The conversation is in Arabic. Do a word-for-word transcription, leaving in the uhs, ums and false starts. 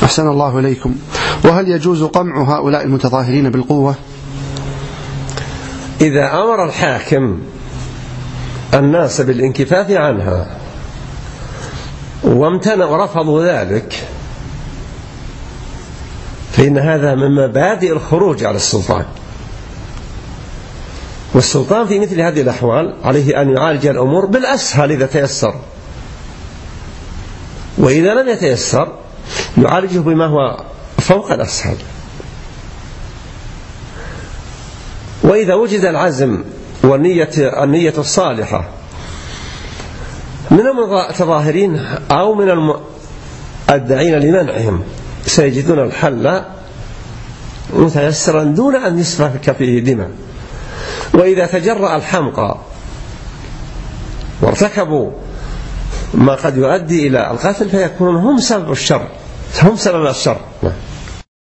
أحسن الله إليكم. وهل يجوز قمع هؤلاء المتظاهرين بالقوة؟ إذا أمر الحاكم الناس بالانكفاف عنها وامتنعوا ورفضوا ذلك فإن هذا من مبادئ الخروج على السلطان، والسلطان في مثل هذه الأحوال عليه أن يعالج الأمور بالأسهل إذا تيسر، وإذا لم يتيسر يعالجه بما هو فوق الأسهل. وإذا وجد العزم والنية النية الصالحة من المتظاهرين أو من الداعين لمنعهم سيجدون الحل متيسرا دون أن يسفك فيه دماء. وإذا تجرأ الحمقى وارتكبوا ما قد يؤدي إلى القتل فيكونون هم سبب الشر، هم سبب الشر.